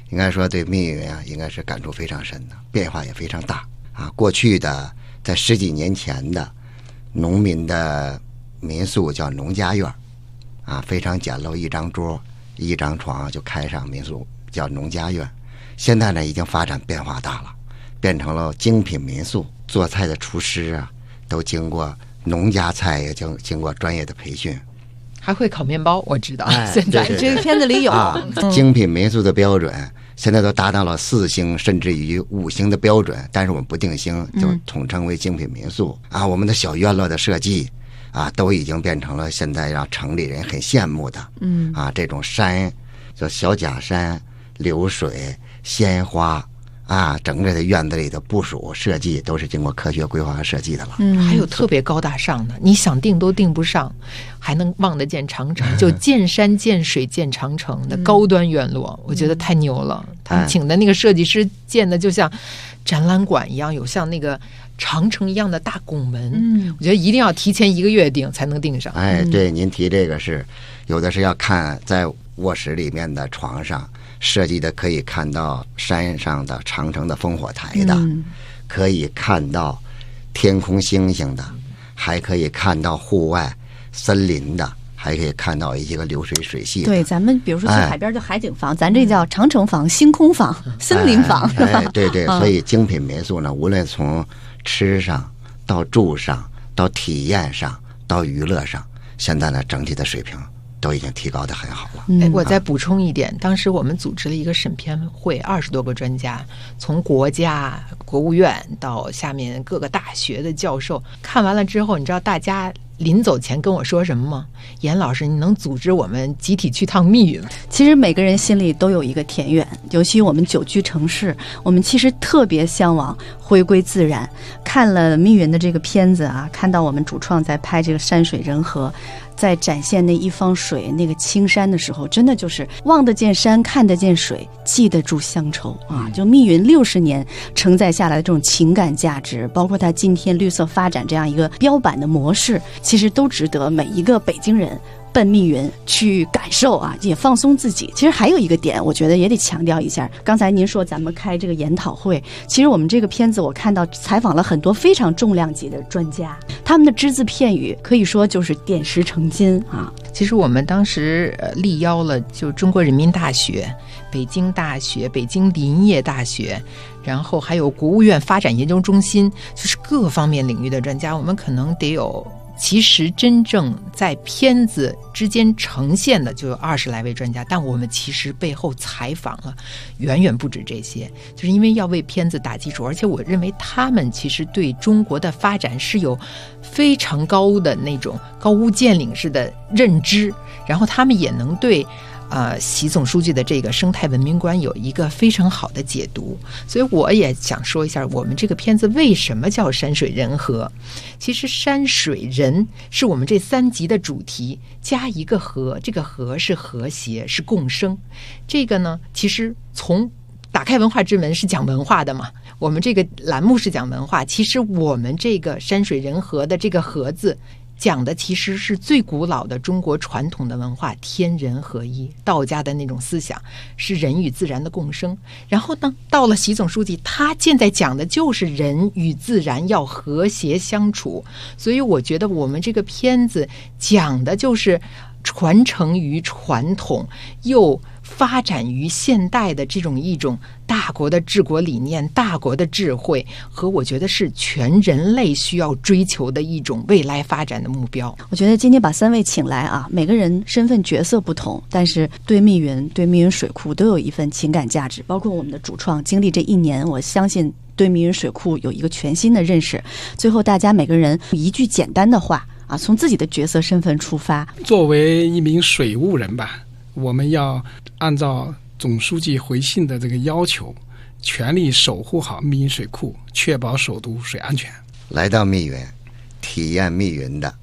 应该说对密云啊，应该是感触非常深的，变化也非常大啊。过去的在10几年前的农民的民宿叫农家院啊，非常简陋，一张桌一张床就开上民宿，叫农家院。现在呢，已经发展变化大了，变成了精品民宿，做菜的厨师啊，都经过农家菜，也经过专业的培训， 还会烤面包，我知道。 现在这个片子里有精品民宿的标准，现在都达到了4星甚至于5星的标准，但是我们不定星，就统称为精品民宿啊。我们的小院落的设计啊，都已经变成了现在让城里人很羡慕的，这种山，叫小假山、流水、鲜花啊，整个的院子里的部署设计都是经过科学规划和设计的了。 还有特别高大上的，你想定都定不上，还能望得见长城，就见山见水见长城的高端院落，我觉得太牛了。他们请的那个设计师建的就像展览馆一样，有像那个长城一样的大拱门。我觉得一定要提前1个月定才能定上。 对，您提这个是有的是要看在卧室里面的床上设计的，可以看到山上的长城的烽火台的，可以看到天空星星的，还可以看到户外森林的，还可以看到一个流水水系的。 对，咱们比如说去海边叫海景房，咱这叫长城房、星空房、森林房。 对，所以精品民宿呢，无论从吃上到住上到体验上到娱乐上，现在呢整体的水平都已经提高得很好了。 我再补充一点，当时我们组织了一个审片会，20多个专家，从国家、国务院到下面各个大学的教授，看完了之后，你知道大家临走前跟我说什么吗？严老师，你能组织我们集体去趟密云吗？ 其实每个人心里都有一个田园，尤其我们久居城市，我们其实特别向往回归自然。看了密云的这个片子啊，看到我们主创在拍这个山水人河，在展现那一方水那个青山的时候，真的就是望得见山，看得见水，记得住乡愁啊！就密云60年承载下来的这种情感价值，包括它今天绿色发展这样一个标板的模式，其实都值得每一个北京人奔密云去感受啊，也放松自己。其实还有一个点，我觉得也得强调一下。刚才您说咱们开这个研讨会，其实我们这个片子我看到采访了很多非常重量级的专家，他们的只字片语可以说就是点石成金啊。 其实我们当时力邀了就中国人民大学、北京大学、北京林业大学，然后还有国务院发展研究中心，就是各方面领域的专家，我们可能得有。其实真正在片子之间呈现的就有20来位专家，但我们其实背后采访了远远不止这些，就是因为要为片子打基础，而且我认为他们其实对中国的发展是有非常高的那种高屋建瓴式的认知，然后他们也能对习总书记的这个生态文明观有一个非常好的解读。所以我也想说一下我们这个片子为什么叫山水人河。其实山水人是我们这3集的主题，加一个和，这个和是和谐，是共生。这个呢，其实从打开文化之门是讲文化的嘛，我们这个栏目是讲文化，其实我们这个山水人河的这个和字讲的其实是最古老的中国传统的文化，天人合一，道家的那种思想是人与自然的共生。然后呢，到了习总书记，他现在讲的就是人与自然要和谐相处。所以我觉得我们这个片子讲的就是传承于传统又发展于现代的这种一种大国的治国理念、大国的智慧，和我觉得是全人类需要追求的一种未来发展的目标。 我觉得今天把3位请来啊，每个人身份角色不同，但是对密云水库都有一份情感价值。包括我们的主创经历这1年，我相信对密云水库有一个全新的认识。最后大家每个人一句简单的话啊，从自己的角色身份出发。 作为一名水务人吧，我们要按照总书记回信的这个要求，全力守护好密云水库，确保首都水安全。 来到密云，体验密云的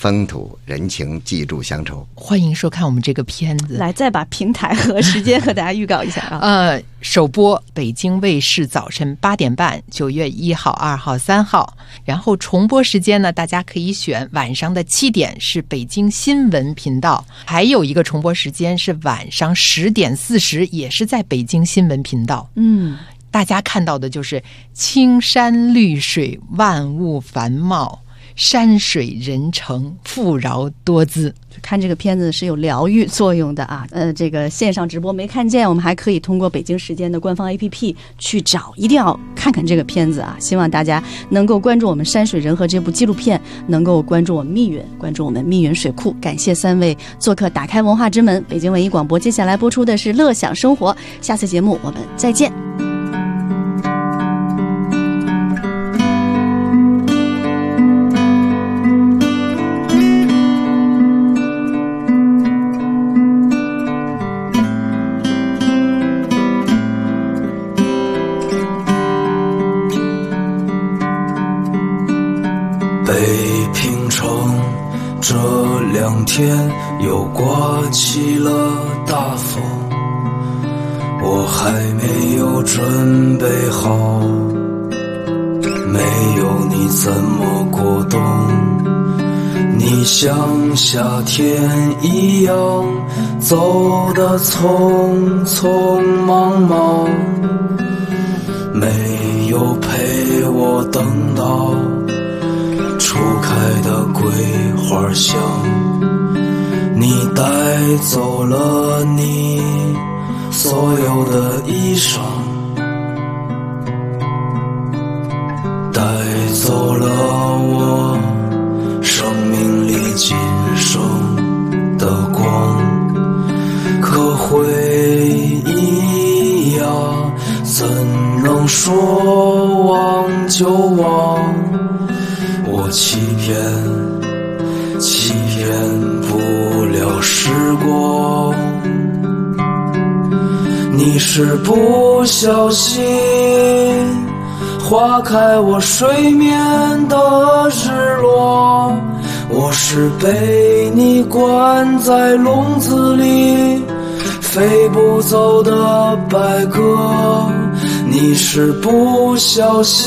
风土人情记住乡愁。 欢迎收看我们这个片子。 来，再把平台和时间和大家预告一下啊。 首播北京卫视早晨8点半，9月1号、2号、3号。然后重播时间呢，大家可以选晚上的7点，是北京新闻频道。还有一个重播时间是晚上10点40，也是在北京新闻频道。大家看到的就是青山绿水，万物繁茂，山水人城，富饶多姿。 看这个片子是有疗愈作用的啊。这个线上直播没看见，我们还可以通过北京时间的官方 APP 去找，一定要看看这个片子啊。希望大家能够关注我们山水人和这部纪录片，能够关注我们密云，关注我们密云水库。感谢3位做客打开文化之门北京文艺广播。接下来播出的是乐享生活，下次节目我们再见。 天又刮起了大风，我还没有准备好，没有你怎么过冬？你像夏天一样走得匆匆忙忙，没有陪我等到初开的桂花香。你带走了你所有的衣裳，带走了我生命里仅剩的光。可回忆呀，怎能说忘就忘？我欺骗不了时光。你是不小心划开我睡眠的日落，我是被你关在笼子里飞不走的白鸽。你是不小心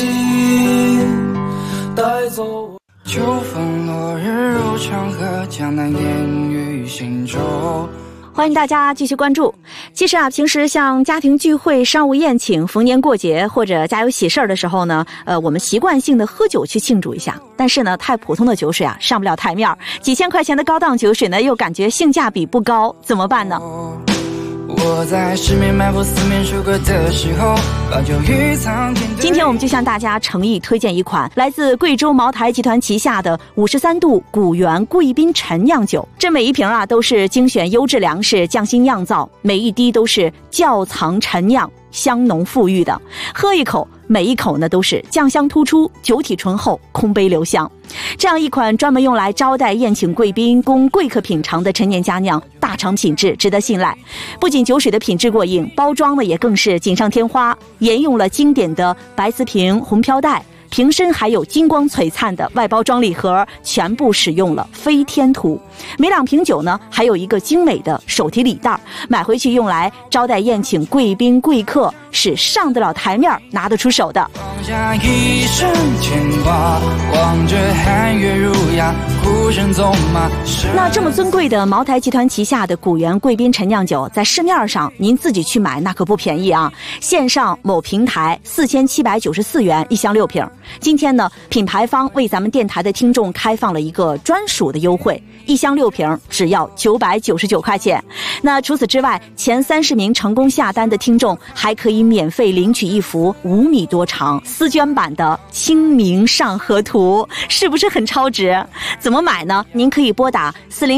带走我。 秋风落日入长河，江南烟雨行舟。 欢迎大家继续关注。其实啊，平时像家庭聚会、商务宴请、逢年过节或者家有喜事儿的时候呢，我们习惯性的喝酒去庆祝一下。但是呢，太普通的酒水啊，上不了台面，几千块钱的高档酒水呢，又感觉性价比不高，怎么办呢？ 我在十面埋伏四面楚歌的时候，把酒与苍天。 今天我们就向大家诚意推荐一款来自贵州茅台集团旗下的53度古原贵宾陈酿酒。这每一瓶啊都是精选优质粮食匠心酿造，每一滴都是窖藏陈酿，香浓馥郁的。喝一口，每一口呢都是酱香突出，酒体醇厚，空杯留香。这样一款专门用来招待宴请贵宾、供贵客品尝的陈年佳酿，大厂品质，值得信赖。不仅酒水的品质过硬，包装呢也更是锦上添花，沿用了经典的白瓷瓶、红飘带，瓶身还有金光璀璨的外包装礼盒，全部使用了飞天图。每2瓶酒呢，还有一个精美的手提礼袋，买回去用来招待宴请贵宾贵客，是上得了台面、拿得出手的。 放下一身牵挂，望着寒月如牙，孤身走马。 那这么尊贵的茅台集团旗下的古原贵宾陈酿酒，在市面上您自己去买那可不便宜啊！线上某平台4794元1箱6瓶。今天呢，品牌方为咱们电台的听众开放了一个专属的优惠，1箱6瓶只要999块钱。那除此之外，前30名成功下单的听众还可以免费领取一幅5米多长丝绢版的《清明上河图》，是不是很超值？怎么买呢？您可以拨打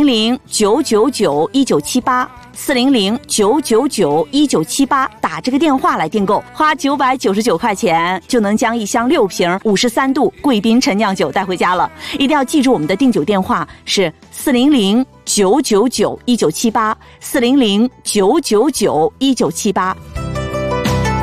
400-999-1978。400-999-1978打这个电话来订购，花999块钱就能将1箱6瓶53度贵宾陈酿酒带回家了。一定要记住我们的订酒电话是400-999-1978 400-999-1978。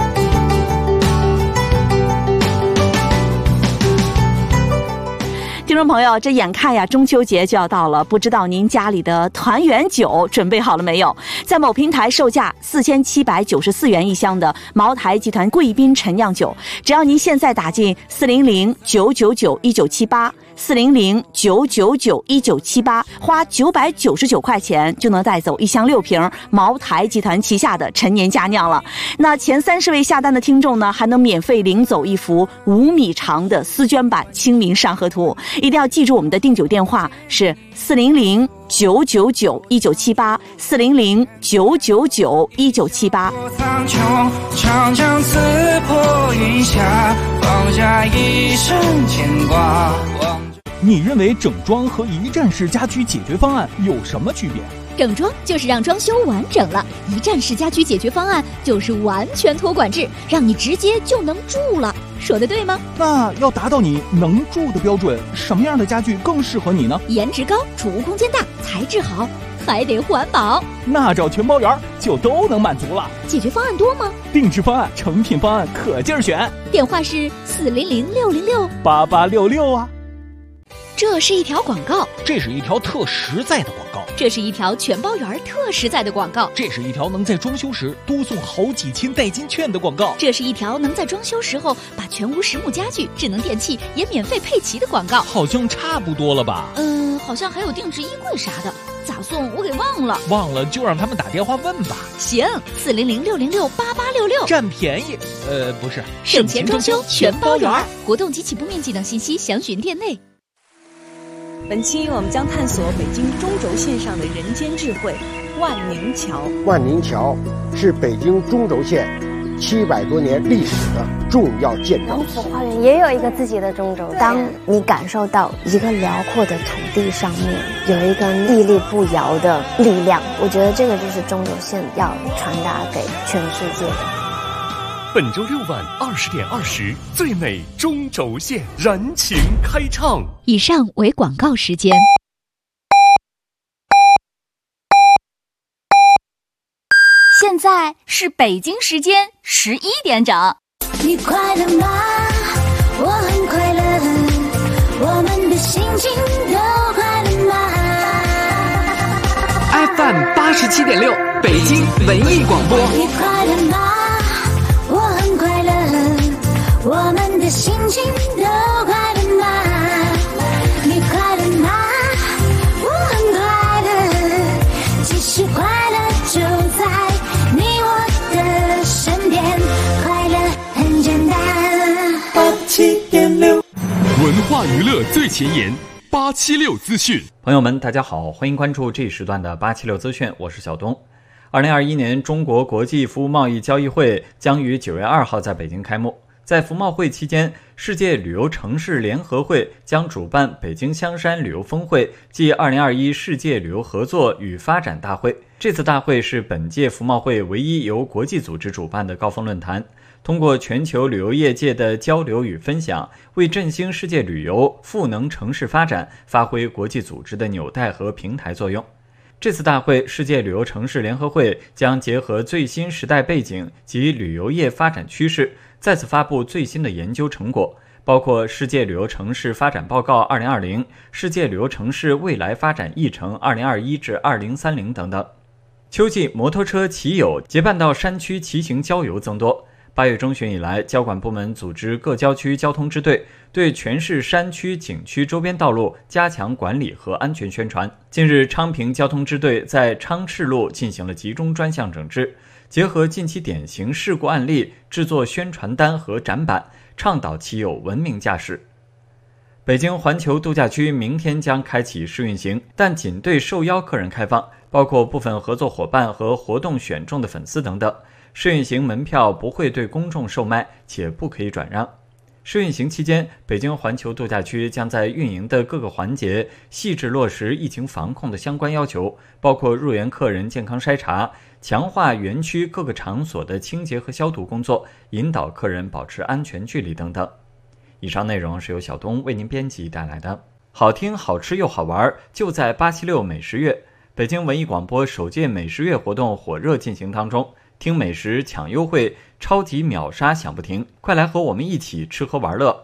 听众朋友，这眼看呀中秋节就要到了，不知道您家里的团圆酒准备好了没有？在某平台售价4794元一箱的茅台集团贵宾陈酿酒，只要您现在打进400-999-1978，400-999-1978，花999块钱就能带走一箱6瓶茅台集团旗下的陈年佳酿了。那前30位下单的听众呢，还能免费领走一幅5米长的丝绢版清明上河图。一定要记住我们的订酒电话是400-999-1978，400-999-1978。 长江刺破云霞，放下一生牵挂。 你认为整装和一站式家居解决方案有什么区别？ 整装就是让装修完整了，一站式家居解决方案就是完全托管制，让你直接就能住了。说的对吗？ 那要达到你能住的标准，什么样的家具更适合你呢？ 颜值高，储物空间大，材质好，还得环保。 那找全包园就都能满足了。 解决方案多吗？ 定制方案、成品方案可劲儿选。 电话是 400-606-8866啊。 这是一条广告， 这是一条特实在的广告， 这是一条全包园特实在的广告， 这是一条能在装修时多送好几千代金券的广告， 这是一条能在装修时候把全屋实木家具、智能电器也免费配齐的广告。 好像差不多了吧？ 好像还有定制衣柜啥的，咋送我给忘了。 忘了就让他们打电话问吧。 行，400-606-8866， 占便宜。不是， 省钱装修全包园，活动及起步面积等信息详询店内。 本期我们将探索北京中轴线上的人间智慧——万宁桥。 万宁桥是北京中轴线700多年历史的重要建筑。 王府花园也有一个自己的中轴线。当你感受到一个辽阔的土地上面有一个屹立不摇的力量，我觉得这个就是中轴线要传达给全世界的。 本周6晚20点20，最美中轴线燃情开唱。 以上为广告时间。 现在是北京时间11点整。 你快乐吗？我很快乐，我们的心情都快乐吗 ？FM 87.6，北京文艺广播。 你快乐吗？我很快乐，我们的心情都快乐吗？你快乐吗？我很快乐，其实快乐就在你我的身边，快乐很简单。87.6， 文化娱乐最前沿，876资讯。 朋友们，大家好，欢迎关注这一时段的876资讯，我是小东。2021年中国国际服务贸易交易会将于9月2号在北京开幕。在服贸会期间，世界旅游城市联合会将主办北京香山旅游峰会暨2021世界旅游合作与发展大会。这次大会是本届服贸会唯一由国际组织主办的高峰论坛，通过全球旅游业界的交流与分享，为振兴世界旅游、赋能城市发展发挥国际组织的纽带和平台作用。这次大会，世界旅游城市联合会将结合最新时代背景及旅游业发展趋势，再次发布最新的研究成果，包括《世界旅游城市发展报告2020》、《世界旅游城市未来发展议程2021至2030》等等。秋季摩托车骑友结伴到山区骑行郊游增多。8月中旬以来，交管部门组织各郊区交通支队对全市山区、景区周边道路加强管理和安全宣传。近日，昌平交通支队在昌赤路进行了集中专项整治，结合近期典型事故案例，制作宣传单和展板，倡导骑友文明驾驶。北京环球度假区明天将开启试运行，但仅对受邀客人开放，包括部分合作伙伴和活动选中的粉丝等等。试运行门票不会对公众售卖，且不可以转让。试运行期间，北京环球度假区将在运营的各个环节细致落实疫情防控的相关要求，包括入园客人健康筛查，强化园区各个场所的清洁和消毒工作，引导客人保持安全距离等等。以上内容是由小东为您编辑带来的。好听、好吃又好玩，就在876美食月。北京文艺广播首届美食月活动火热进行当中。听美食抢优惠，超级秒杀享不停，快来和我们一起吃喝玩乐！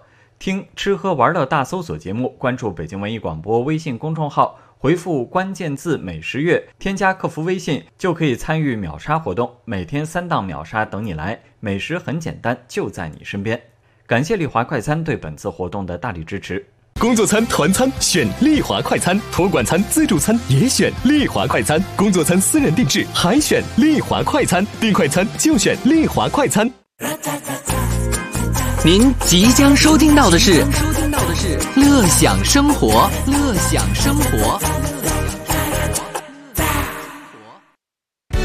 听吃喝玩乐大搜索节目，关注北京文艺广播微信公众号，回复关键字美食月，添加客服微信就可以参与秒杀活动，每天3档秒杀等你来，美食很简单，就在你身边。感谢丽华快餐对本次活动的大力支持。 工作餐、团餐选丽华快餐，托管餐、自助餐也选丽华快餐，工作餐私人定制还选丽华快餐，订快餐就选丽华快餐。 您即将收听到的是乐享生活，乐享生活。